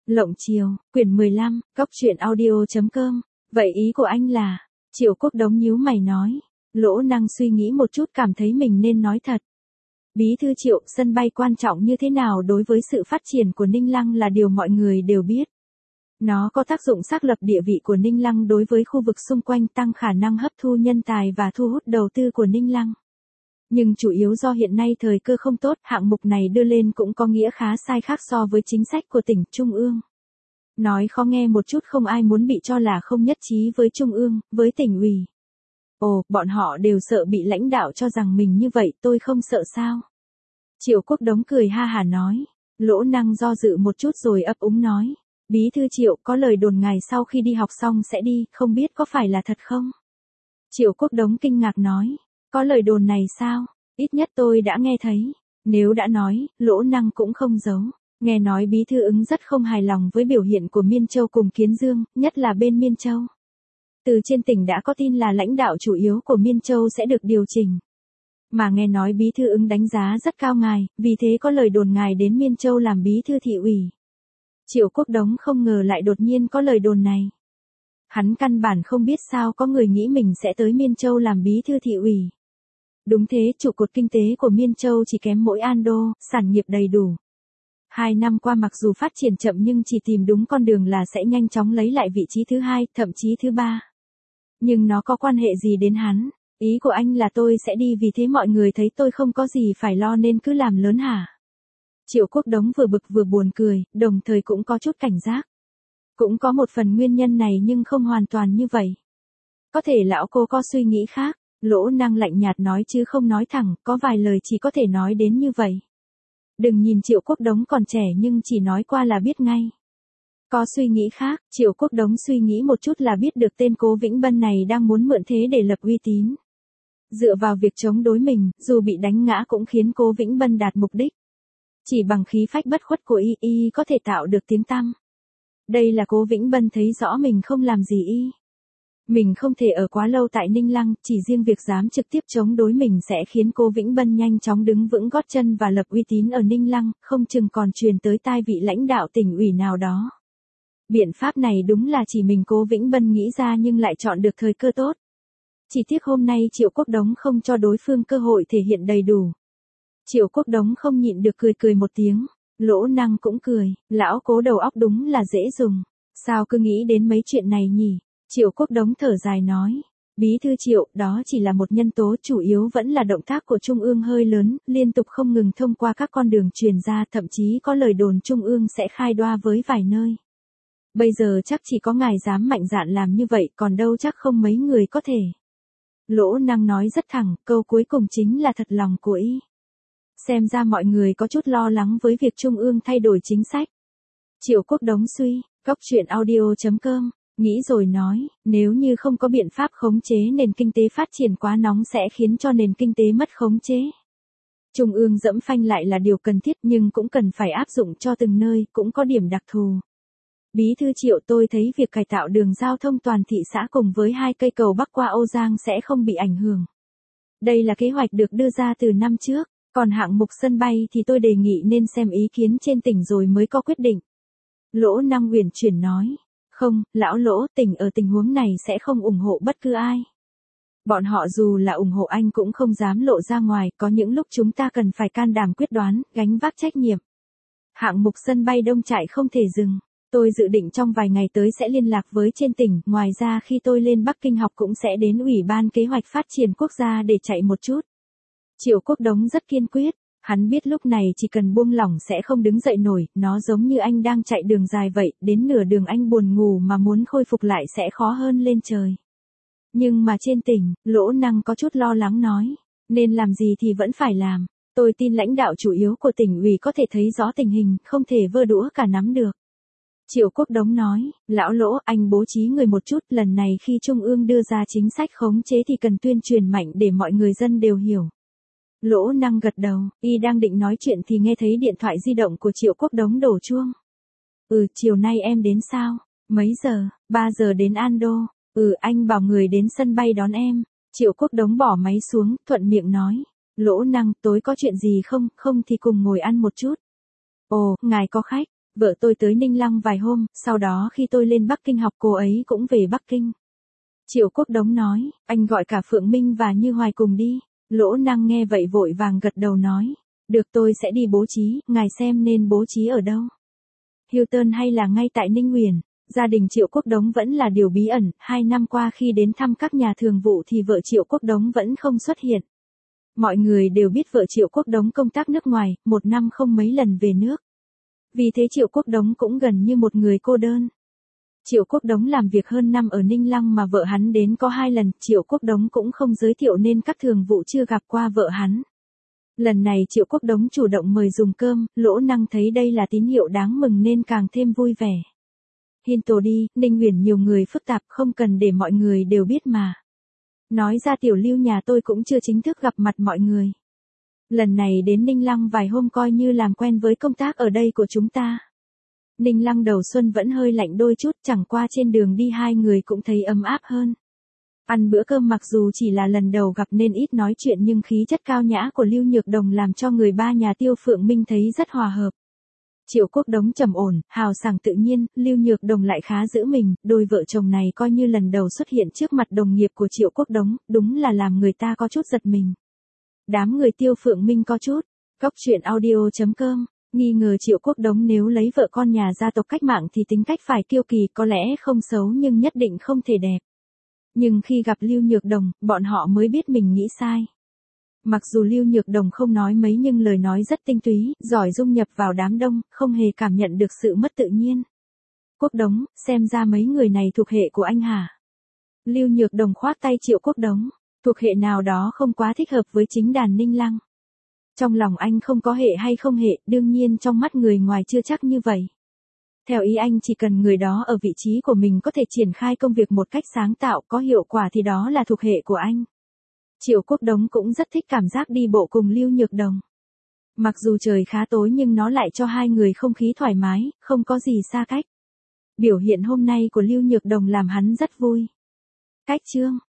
Lộng Chiều, quyển 15, Cóc truyện audio.com. Vậy ý của anh là, Triệu Quốc Đống nhíu mày nói. Lỗ Năng suy nghĩ một chút cảm thấy mình nên nói thật. Bí thư Triệu, sân bay quan trọng như thế nào đối với sự phát triển của Ninh Lăng là điều mọi người đều biết. Nó có tác dụng xác lập địa vị của Ninh Lăng đối với khu vực xung quanh, tăng khả năng hấp thu nhân tài và thu hút đầu tư của Ninh Lăng. Nhưng chủ yếu do hiện nay thời cơ không tốt, hạng mục này đưa lên cũng có nghĩa khá sai khác so với chính sách của tỉnh, Trung ương. Nói khó nghe một chút, không ai muốn bị cho là không nhất trí với Trung ương, với tỉnh ủy. Ồ, bọn họ đều sợ bị lãnh đạo cho rằng mình như vậy, tôi không sợ sao? Triệu Quốc Đống cười ha hả nói. Lỗ Năng do dự một chút rồi ấp úng nói. Bí thư Triệu, có lời đồn ngài sau khi đi học xong sẽ đi, không biết có phải là thật không? Triệu Quốc Đống kinh ngạc nói. Có lời đồn này sao? Ít nhất tôi đã nghe thấy. Nếu đã nói, Lỗ Năng cũng không giấu. Nghe nói Bí thư Ứng rất không hài lòng với biểu hiện của Miên Châu cùng Kiến Dương, nhất là bên Miên Châu. Từ trên tỉnh đã có tin là lãnh đạo chủ yếu của Miên Châu sẽ được điều chỉnh. Mà nghe nói Bí thư Ứng đánh giá rất cao ngài, vì thế có lời đồn ngài đến Miên Châu làm bí thư thị ủy. Triệu Quốc Đống không ngờ lại đột nhiên có lời đồn này. Hắn căn bản không biết sao có người nghĩ mình sẽ tới Miên Châu làm bí thư thị ủy. Đúng thế, trụ cột kinh tế của Miên Châu chỉ kém mỗi An Đô, sản nghiệp đầy đủ. 2 năm qua mặc dù phát triển chậm nhưng chỉ tìm đúng con đường là sẽ nhanh chóng lấy lại vị trí thứ 2, thậm chí thứ 3. Nhưng nó có quan hệ gì đến hắn? Ý của anh là tôi sẽ đi vì thế mọi người thấy tôi không có gì phải lo nên cứ làm lớn hả? Triệu Quốc Đống vừa bực vừa buồn cười, đồng thời cũng có chút cảnh giác. Cũng có một phần nguyên nhân này nhưng không hoàn toàn như vậy. Có thể lão cô có suy nghĩ khác. Lỗ Năng lạnh nhạt nói chứ không nói thẳng, có vài lời chỉ có thể nói đến như vậy. Đừng nhìn Triệu Quốc Đống còn trẻ nhưng chỉ nói qua là biết ngay. Có suy nghĩ khác, Triệu Quốc Đống suy nghĩ một chút là biết được tên Cố Vĩnh Bân này đang muốn mượn thế để lập uy tín. Dựa vào việc chống đối mình, dù bị đánh ngã cũng khiến Cố Vĩnh Bân đạt mục đích. Chỉ bằng khí phách bất khuất của y có thể tạo được tiếng tăm. Đây là Cố Vĩnh Bân thấy rõ mình không làm gì y. Mình không thể ở quá lâu tại Ninh Lăng, chỉ riêng việc dám trực tiếp chống đối mình sẽ khiến Cố Vĩnh Bân nhanh chóng đứng vững gót chân và lập uy tín ở Ninh Lăng, không chừng còn truyền tới tai vị lãnh đạo tỉnh ủy nào đó. Biện pháp này đúng là chỉ mình Cố Vĩnh Bân nghĩ ra nhưng lại chọn được thời cơ tốt. Chỉ tiếc hôm nay Triệu Quốc Đống không cho đối phương cơ hội thể hiện đầy đủ. Triệu Quốc Đống không nhịn được cười một tiếng. Lỗ Năng cũng cười, lão Cố đầu óc đúng là dễ dùng. Sao cứ nghĩ đến mấy chuyện này nhỉ? Triệu Quốc Đống thở dài nói. Bí thư Triệu, đó chỉ là một nhân tố, chủ yếu vẫn là động tác của Trung ương hơi lớn, liên tục không ngừng thông qua các con đường truyền ra, thậm chí có lời đồn Trung ương sẽ khai đoa với vài nơi. Bây giờ chắc chỉ có ngài dám mạnh dạn làm như vậy, còn đâu chắc không mấy người có thể. Lỗ Năng nói rất thẳng, câu cuối cùng chính là thật lòng của y. Xem ra mọi người có chút lo lắng với việc Trung ương thay đổi chính sách. Triệu Quốc Đống suy, Cóc truyện audio.com. Nghĩ rồi nói, nếu như không có biện pháp khống chế nền kinh tế phát triển quá nóng sẽ khiến cho nền kinh tế mất khống chế. Trung ương dẫm phanh lại là điều cần thiết nhưng cũng cần phải áp dụng cho từng nơi, cũng có điểm đặc thù. Bí thư Triệu, tôi thấy việc cải tạo đường giao thông toàn thị xã cùng với 2 cây cầu bắc qua Âu Giang sẽ không bị ảnh hưởng. Đây là kế hoạch được đưa ra từ năm trước, còn hạng mục sân bay thì tôi đề nghị nên xem ý kiến trên tỉnh rồi mới có quyết định. Lỗ Năng uyển chuyển nói. Không, lão Lỗ, tỉnh ở tình huống này sẽ không ủng hộ bất cứ ai. Bọn họ dù là ủng hộ anh cũng không dám lộ ra ngoài, có những lúc chúng ta cần phải can đảm quyết đoán, gánh vác trách nhiệm. Hạng mục sân bay Đông Trại không thể dừng. Tôi dự định trong vài ngày tới sẽ liên lạc với trên tỉnh, ngoài ra khi tôi lên Bắc Kinh học cũng sẽ đến Ủy ban Kế hoạch Phát triển Quốc gia để chạy một chút. Triệu Quốc Đống rất kiên quyết. Hắn biết lúc này chỉ cần buông lỏng sẽ không đứng dậy nổi, nó giống như anh đang chạy đường dài vậy, đến nửa đường anh buồn ngủ mà muốn khôi phục lại sẽ khó hơn lên trời. Nhưng mà trên tỉnh, Lỗ Năng có chút lo lắng nói, nên làm gì thì vẫn phải làm. Tôi tin lãnh đạo chủ yếu của tỉnh ủy có thể thấy rõ tình hình, không thể vơ đũa cả nắm được. Triệu Quốc Đống nói, lão Lỗ, anh bố trí người một chút, lần này khi Trung ương đưa ra chính sách khống chế thì cần tuyên truyền mạnh để mọi người dân đều hiểu. Lỗ Năng gật đầu, y đang định nói chuyện thì nghe thấy điện thoại di động của Triệu Quốc Đống đổ chuông. Chiều nay em đến sao? Mấy giờ? 3 giờ đến An Đô. Anh bảo người đến sân bay đón em. Triệu Quốc Đống bỏ máy xuống, thuận miệng nói. Lỗ Năng, tối có chuyện gì không? Không thì cùng ngồi ăn một chút. Ồ, ngài có khách. Vợ tôi tới Ninh Lăng vài hôm, sau đó khi tôi lên Bắc Kinh học cô ấy cũng về Bắc Kinh. Triệu Quốc Đống nói, anh gọi cả Phượng Minh và Như Hoài cùng đi. Lỗ Năng nghe vậy vội vàng gật đầu nói, được tôi sẽ đi bố trí, ngài xem nên bố trí ở đâu. Hilton hay là ngay tại Ninh Nguyền? Gia đình Triệu Quốc Đống vẫn là điều bí ẩn, 2 năm qua khi đến thăm các nhà thường vụ thì vợ Triệu Quốc Đống vẫn không xuất hiện. Mọi người đều biết vợ Triệu Quốc Đống công tác nước ngoài, 1 năm không mấy lần về nước. Vì thế Triệu Quốc Đống cũng gần như một người cô đơn. Triệu Quốc Đống làm việc hơn năm ở Ninh Lăng mà vợ hắn đến có 2 lần, Triệu Quốc Đống cũng không giới thiệu nên các thường vụ chưa gặp qua vợ hắn. Lần này Triệu Quốc Đống chủ động mời dùng cơm, Lỗ Năng thấy đây là tín hiệu đáng mừng nên càng thêm vui vẻ. Hinto đi, Ninh Nguyền nhiều người phức tạp không cần để mọi người đều biết mà. Nói ra Tiểu Lưu nhà tôi cũng chưa chính thức gặp mặt mọi người. Lần này đến Ninh Lăng vài hôm coi như làm quen với công tác ở đây của chúng ta. Ninh Lăng đầu xuân vẫn hơi lạnh đôi chút, chẳng qua trên đường đi hai người cũng thấy ấm áp hơn. Ăn bữa cơm mặc dù chỉ là lần đầu gặp nên ít nói chuyện nhưng khí chất cao nhã của Lưu Nhược Đồng làm cho người ba nhà Tiêu Phượng Minh thấy rất hòa hợp. Triệu Quốc Đống trầm ổn, hào sảng tự nhiên, Lưu Nhược Đồng lại khá giữ mình, đôi vợ chồng này coi như lần đầu xuất hiện trước mặt đồng nghiệp của Triệu Quốc Đống, đúng là làm người ta có chút giật mình. Đám người Tiêu Phượng Minh có chút, Cóc Truyện Audio.com, nghi ngờ Triệu Quốc Đống nếu lấy vợ con nhà gia tộc cách mạng thì tính cách phải kiêu kỳ, có lẽ không xấu nhưng nhất định không thể đẹp. Nhưng khi gặp Lưu Nhược Đồng, bọn họ mới biết mình nghĩ sai. Mặc dù Lưu Nhược Đồng không nói mấy nhưng lời nói rất tinh túy, giỏi dung nhập vào đám đông, không hề cảm nhận được sự mất tự nhiên. Quốc Đống, xem ra mấy người này thuộc hệ của anh hả? Lưu Nhược Đồng khoác tay Triệu Quốc Đống, thuộc hệ nào đó không quá thích hợp với chính đàn Ninh Lăng. Trong lòng anh không có hệ hay không hệ, đương nhiên trong mắt người ngoài chưa chắc như vậy. Theo ý anh chỉ cần người đó ở vị trí của mình có thể triển khai công việc một cách sáng tạo có hiệu quả thì đó là thuộc hệ của anh. Triệu Quốc Đống cũng rất thích cảm giác đi bộ cùng Lưu Nhược Đồng. Mặc dù trời khá tối nhưng nó lại cho hai người không khí thoải mái, không có gì xa cách. Biểu hiện hôm nay của Lưu Nhược Đồng làm hắn rất vui. Cách chương